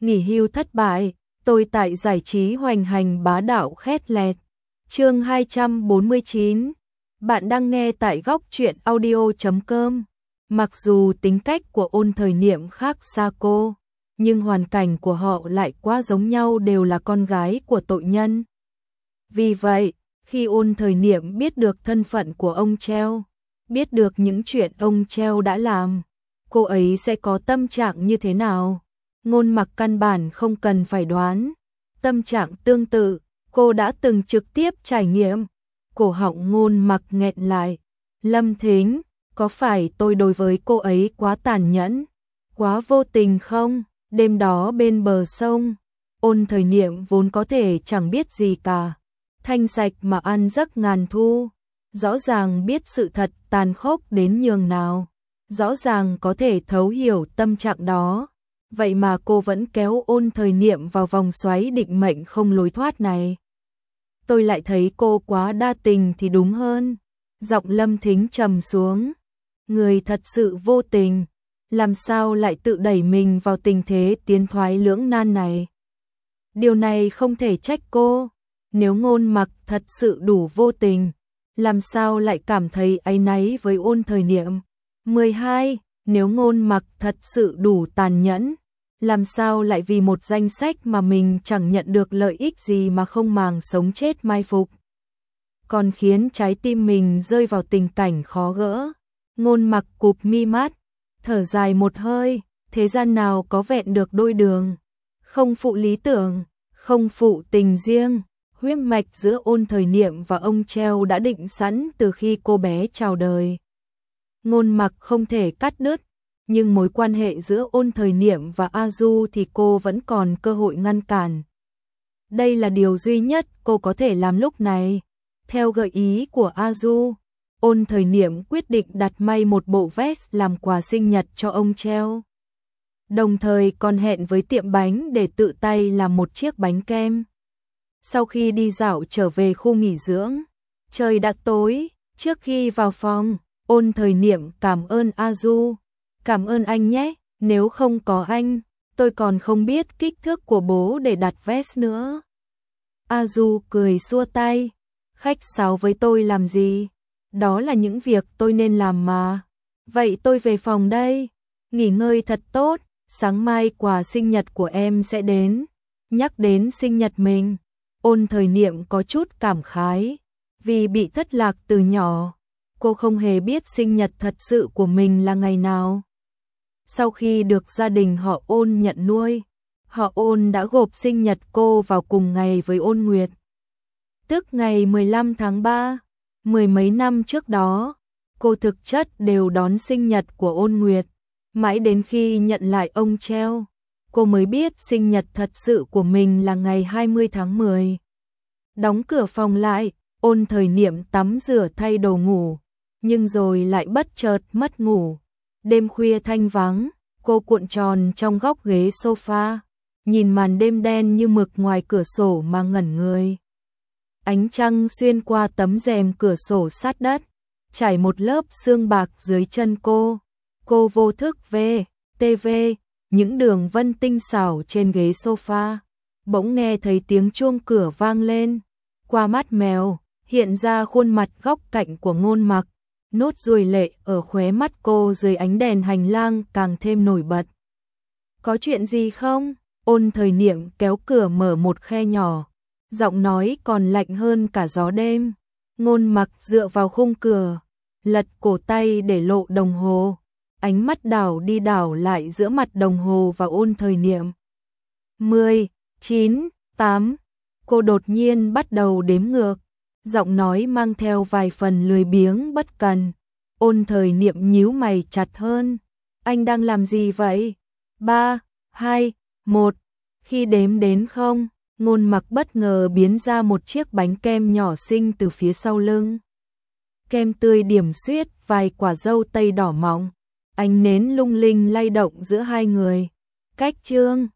nghỉ hưu thất bại, tôi tại giải trí hoành hành bá đạo khét lẹt. Chương 249. Bạn đang nghe tại góc truyện audio.com. Mặc dù tính cách của Ôn Thời Niệm khác xa cô, nhưng hoàn cảnh của họ lại quá giống nhau, đều là con gái của tội nhân. Vì vậy, khi Ôn Thời Niệm biết được thân phận của ông Treo, biết được những chuyện ông Treo đã làm, cô ấy sẽ có tâm trạng như thế nào? Ngôn Mặc căn bản không cần phải đoán. Tâm trạng tương tự, cô đã từng trực tiếp trải nghiệm. Cổ họng Ngôn Mặc nghẹn lại. Lâm Thính, có phải tôi đối với cô ấy quá tàn nhẫn, quá vô tình không? Đêm đó bên bờ sông, Ôn Thời Niệm vốn có thể chẳng biết gì cả, thanh sạch mà ăn giấc ngàn thu, rõ ràng biết sự thật tàn khốc đến nhường nào, rõ ràng có thể thấu hiểu tâm trạng đó, vậy mà cô vẫn kéo Ôn Thời Niệm vào vòng xoáy định mệnh không lối thoát này. Tôi lại thấy cô quá đa tình thì đúng hơn. Giọng Lâm Thính trầm xuống. Người thật sự vô tình, làm sao lại tự đẩy mình vào tình thế tiến thoái lưỡng nan này? Điều này không thể trách cô. Nếu Ngôn Mặc thật sự đủ vô tình, làm sao lại cảm thấy áy náy với Ôn Thời Niệm? 12. Nếu Ngôn Mặc thật sự đủ tàn nhẫn, làm sao lại vì một danh sách mà mình chẳng nhận được lợi ích gì mà không màng sống chết mai phục, còn khiến trái tim mình rơi vào tình cảnh khó gỡ. Ngôn Mặc cụp mi mắt, thở dài một hơi, thế gian nào có vẹn được đôi đường, không phụ lý tưởng, không phụ tình riêng. Huyết mạch giữa Ôn Thời Niệm và ông Treo đã định sẵn từ khi cô bé chào đời. Ngôn Mặc không thể cắt đứt, nhưng mối quan hệ giữa Ôn Thời Niệm và A Du thì cô vẫn còn cơ hội ngăn cản. Đây là điều duy nhất cô có thể làm lúc này. Theo gợi ý của A Du, Ôn Thời Niệm quyết định đặt may một bộ vest làm quà sinh nhật cho ông Treo. Đồng thời còn hẹn với tiệm bánh để tự tay làm một chiếc bánh kem. Sau khi đi dạo trở về khu nghỉ dưỡng, trời đã tối, trước khi vào phòng, Ôn Thời Niệm cảm ơn A Du. Cảm ơn anh nhé, nếu không có anh, tôi còn không biết kích thước của bố để đặt vest nữa. A Du cười xua tay, khách sáo với tôi làm gì? Đó là những việc tôi nên làm mà. Vậy tôi về phòng đây, nghỉ ngơi thật tốt, sáng mai quà sinh nhật của em sẽ đến. Nhắc đến sinh nhật mình, Ôn Thời Niệm có chút cảm khái, vì bị thất lạc từ nhỏ, cô không hề biết sinh nhật thật sự của mình là ngày nào. Sau khi được gia đình họ Ôn nhận nuôi, họ Ôn đã gộp sinh nhật cô vào cùng ngày với Ôn Nguyệt, tức ngày 15 tháng 3. Mười mấy năm trước đó, cô thực chất đều đón sinh nhật của Ôn Nguyệt, mãi đến khi nhận lại ông Treo, cô mới biết sinh nhật thật sự của mình là ngày 20 tháng 10. Đóng cửa phòng lại, Ôn Thời Niệm tắm rửa thay đồ ngủ, nhưng rồi lại bất chợt mất ngủ. Đêm khuya thanh vắng, cô cuộn tròn trong góc ghế sofa, nhìn màn đêm đen như mực ngoài cửa sổ mà ngẩn người. Ánh trăng xuyên qua tấm rèm cửa sổ sát đất, trải một lớp sương bạc dưới chân cô. Cô vô thức TV, những đường vân tinh xảo trên ghế sofa. Bỗng nghe thấy tiếng chuông cửa vang lên. Qua mắt mèo, hiện ra khuôn mặt góc cạnh của Ngôn Mặc. Nốt ruồi lệ ở khóe mắt cô dưới ánh đèn hành lang càng thêm nổi bật. Có chuyện gì không? Ôn Thời Niệm kéo cửa mở một khe nhỏ, giọng nói còn lạnh hơn cả gió đêm. Ngôn Mặc dựa vào khung cửa, lật cổ tay để lộ đồng hồ, ánh mắt đảo đi đảo lại giữa mặt đồng hồ và Ôn Thời Niệm. 10, 9, 8. Cô đột nhiên bắt đầu đếm ngược, giọng nói mang theo vài phần lười biếng bất cần. Ôn Thời Niệm nhíu mày chặt hơn. Anh đang làm gì vậy? 3, 2, 1. Khi đếm đến không, Ngôn Mặc bất ngờ biến ra một chiếc bánh kem nhỏ xinh từ phía sau lưng. Kem tươi điểm xuyết vài quả dâu tây đỏ mọng, ánh nến lung linh lay động giữa hai người. Cách chương